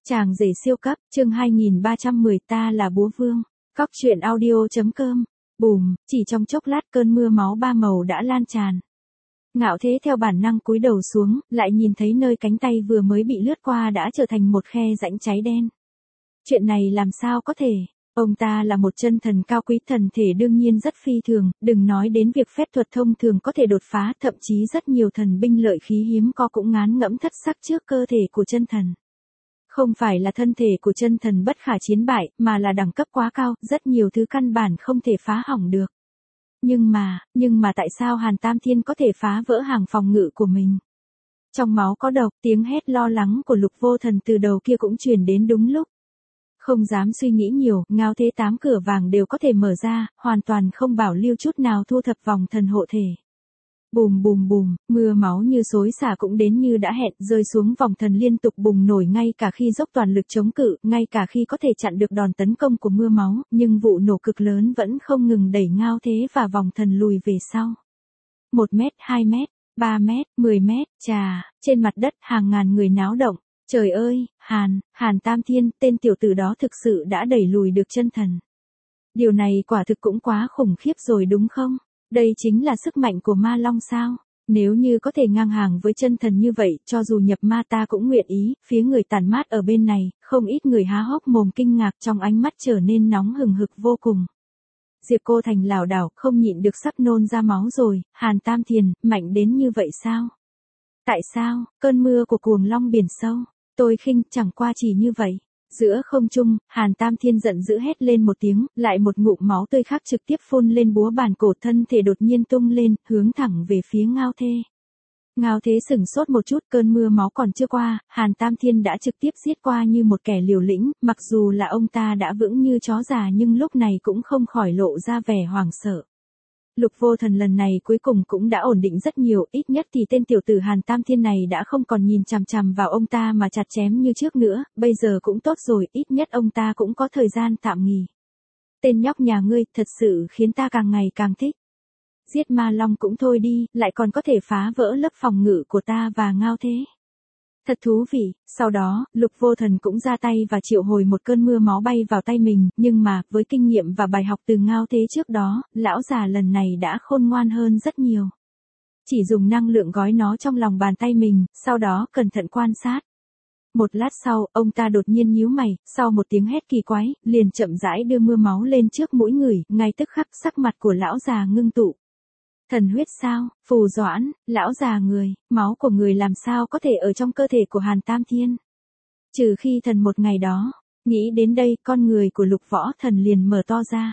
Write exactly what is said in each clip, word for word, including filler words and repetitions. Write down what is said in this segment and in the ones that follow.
Chàng rể siêu cấp, chương hai nghìn ba trăm mười ta là búa vương. Cóc truyện audio.com. Bùm, chỉ trong chốc lát cơn mưa máu ba màu đã lan tràn. Ngạo Thế theo bản năng cúi đầu xuống, lại nhìn thấy nơi cánh tay vừa mới bị lướt qua đã trở thành một khe rãnh cháy đen. Chuyện này làm sao có thể? Ông ta là một chân thần cao quý, thần thể đương nhiên rất phi thường, đừng nói đến việc phép thuật thông thường có thể đột phá, thậm chí rất nhiều thần binh lợi khí hiếm có cũng ngán ngẫm thất sắc trước cơ thể của chân thần. Không phải là thân thể của chân thần bất khả chiến bại, mà là đẳng cấp quá cao, rất nhiều thứ căn bản không thể phá hỏng được. Nhưng mà, nhưng mà tại sao Hàn Tam Thiên có thể phá vỡ hàng phòng ngự của mình? Trong máu có độc, tiếng hét lo lắng của Lục Vô Thần từ đầu kia cũng truyền đến đúng lúc. Không dám suy nghĩ nhiều, Ngao Thế tám cửa vàng đều có thể mở ra, hoàn toàn không bảo lưu chút nào thu thập vòng thần hộ thể. Bùm bùm bùm, mưa máu như xối xả cũng đến như đã hẹn, rơi xuống vòng thần liên tục bùng nổi ngay cả khi dốc toàn lực chống cự, ngay cả khi có thể chặn được đòn tấn công của mưa máu, nhưng vụ nổ cực lớn vẫn không ngừng đẩy Ngao Thế và vòng thần lùi về sau. Một mét, hai mét, ba mét, mười mét, chà, trên mặt đất hàng ngàn người náo động. Trời ơi, Hàn, Hàn Tam Thiên, tên tiểu tử đó thực sự đã đẩy lùi được chân thần. Điều này quả thực cũng quá khủng khiếp rồi đúng không? Đây chính là sức mạnh của ma long sao? Nếu như có thể ngang hàng với chân thần như vậy, cho dù nhập ma ta cũng nguyện ý. Phía người tản mát ở bên này, không ít người há hốc mồm kinh ngạc, trong ánh mắt trở nên nóng hừng hực vô cùng. Diệp Cô Thành lảo đảo, không nhịn được sắp nôn ra máu rồi. Hàn Tam Thiên, mạnh đến như vậy sao? Tại sao? Cơn mưa của cuồng long biển sâu. Tôi khinh, chẳng qua chỉ như vậy. Giữa không trung, Hàn Tam Thiên giận dữ hét lên một tiếng, lại một ngụm máu tươi khác trực tiếp phun lên búa bàn cổ, thân thể đột nhiên tung lên, hướng thẳng về phía Ngao Thế. Ngao Thế sửng sốt một chút, cơn mưa máu còn chưa qua, Hàn Tam Thiên đã trực tiếp giết qua như một kẻ liều lĩnh, mặc dù là ông ta đã vững như chó già nhưng lúc này cũng không khỏi lộ ra vẻ hoảng sợ. Lục Vô Thần lần này cuối cùng cũng đã ổn định rất nhiều, ít nhất thì tên tiểu tử Hàn Tam Thiên này đã không còn nhìn chằm chằm vào ông ta mà chặt chém như trước nữa, bây giờ cũng tốt rồi, ít nhất ông ta cũng có thời gian tạm nghỉ. Tên nhóc nhà ngươi, thật sự khiến ta càng ngày càng thích. Giết ma long cũng thôi đi, lại còn có thể phá vỡ lớp phòng ngự của ta và Ngao Thế. Thật thú vị, sau đó, Lục Vô Thần cũng ra tay và triệu hồi một cơn mưa máu bay vào tay mình, nhưng mà, với kinh nghiệm và bài học từ Ngao Thế trước đó, lão già lần này đã khôn ngoan hơn rất nhiều. Chỉ dùng năng lượng gói nó trong lòng bàn tay mình, sau đó cẩn thận quan sát. Một lát sau, ông ta đột nhiên nhíu mày, sau một tiếng hét kỳ quái, liền chậm rãi đưa mưa máu lên trước mũi người, ngay tức khắc sắc mặt của lão già ngưng tụ. Thần huyết sao? Phù Doãn, lão già người, máu của người làm sao có thể ở trong cơ thể của Hàn Tam Thiên? Trừ khi thần một ngày đó, nghĩ đến đây con người của Lục Võ Thần liền mở to ra.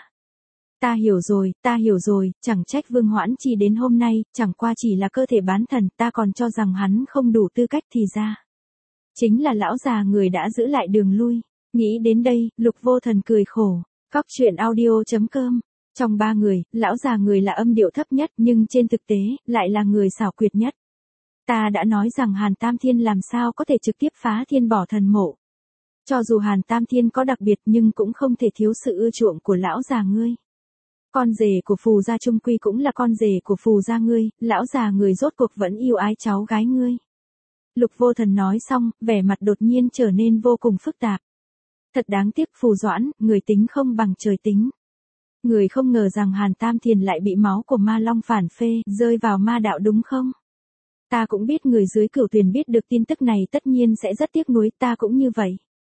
Ta hiểu rồi, ta hiểu rồi, chẳng trách Vương Hoãn Chi đến hôm nay, chẳng qua chỉ là cơ thể bán thần, ta còn cho rằng hắn không đủ tư cách thì ra. Chính là lão già người đã giữ lại đường lui. Nghĩ đến đây, Lục Vô Thần cười khổ. Cóc truyện audio.com. Trong ba người, lão già người là âm điệu thấp nhất nhưng trên thực tế, lại là người xảo quyệt nhất. Ta đã nói rằng Hàn Tam Thiên làm sao có thể trực tiếp phá thiên bỏ thần mộ. Cho dù Hàn Tam Thiên có đặc biệt nhưng cũng không thể thiếu sự ưa chuộng của lão già ngươi. Con rể của Phù gia chung quy cũng là con rể của Phù gia ngươi, lão già người rốt cuộc vẫn yêu ái cháu gái ngươi. Lục Vô Thần nói xong, vẻ mặt đột nhiên trở nên vô cùng phức tạp. Thật đáng tiếc Phù Doãn, người tính không bằng trời tính. Người không ngờ rằng Hàn Tam Thiên lại bị máu của ma long phản phê, rơi vào ma đạo đúng không? Ta cũng biết người dưới Cửu Tuyền biết được tin tức này tất nhiên sẽ rất tiếc nuối, ta cũng như vậy.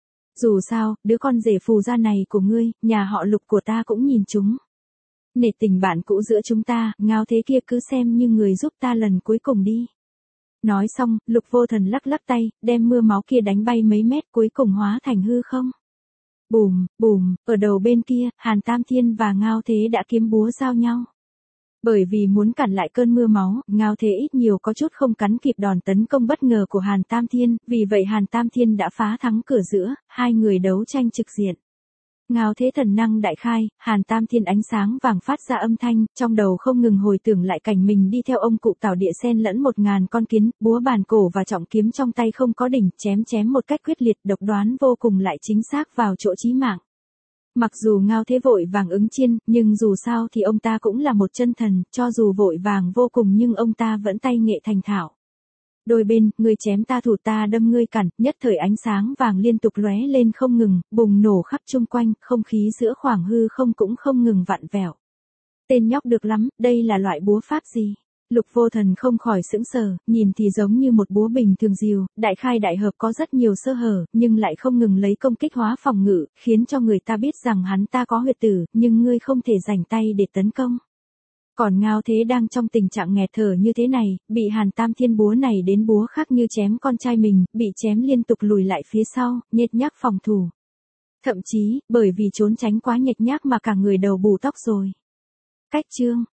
Dù sao, đứa con rể Phù gia này của ngươi, nhà họ Lục của ta cũng nhìn chúng. Nể tình bạn cũ giữa chúng ta, Ngao Thế kia cứ xem như người giúp ta lần cuối cùng đi. Nói xong, Lục Vô Thần lắc lắc tay, đem mưa máu kia đánh bay mấy mét cuối cùng hóa thành hư không. Bùm, bùm, ở đầu bên kia, Hàn Tam Thiên và Ngao Thế đã kiếm búa giao nhau. Bởi vì muốn cản lại cơn mưa máu, Ngao Thế ít nhiều có chút không cắn kịp đòn tấn công bất ngờ của Hàn Tam Thiên, vì vậy Hàn Tam Thiên đã phá thắng cửa giữa, hai người đấu tranh trực diện. Ngao Thế thần năng đại khai, Hàn Tam Thiên ánh sáng vàng phát ra âm thanh, trong đầu không ngừng hồi tưởng lại cảnh mình đi theo ông cụ Tào Địa xen lẫn một ngàn con kiến, búa bàn cổ và trọng kiếm trong tay không có đỉnh, chém chém một cách quyết liệt, độc đoán vô cùng lại chính xác vào chỗ chí mạng. Mặc dù Ngao Thế vội vàng ứng chiên, nhưng dù sao thì ông ta cũng là một chân thần, cho dù vội vàng vô cùng nhưng ông ta vẫn tay nghệ thành thạo. Đôi bên, ngươi chém ta thủ ta đâm ngươi cản, nhất thời ánh sáng vàng liên tục lóe lên không ngừng, bùng nổ khắp chung quanh, không khí giữa khoảng hư không cũng không ngừng vặn vẹo. Tên nhóc được lắm, đây là loại búa pháp gì? Lục Vô Thần không khỏi sững sờ, nhìn thì giống như một búa bình thường dìu, đại khai đại hợp có rất nhiều sơ hở, nhưng lại không ngừng lấy công kích hóa phòng ngự, khiến cho người ta biết rằng hắn ta có huyệt tử, nhưng ngươi không thể rảnh tay để tấn công. Còn Ngao Thế đang trong tình trạng nghẹt thở như thế này, bị Hàn Tam Thiên búa này đến búa khác như chém con trai mình, bị chém liên tục lùi lại phía sau, nhếch nhác phòng thủ. Thậm chí, bởi vì trốn tránh quá nhếch nhác mà cả người đầu bù tóc rồi. Cách chương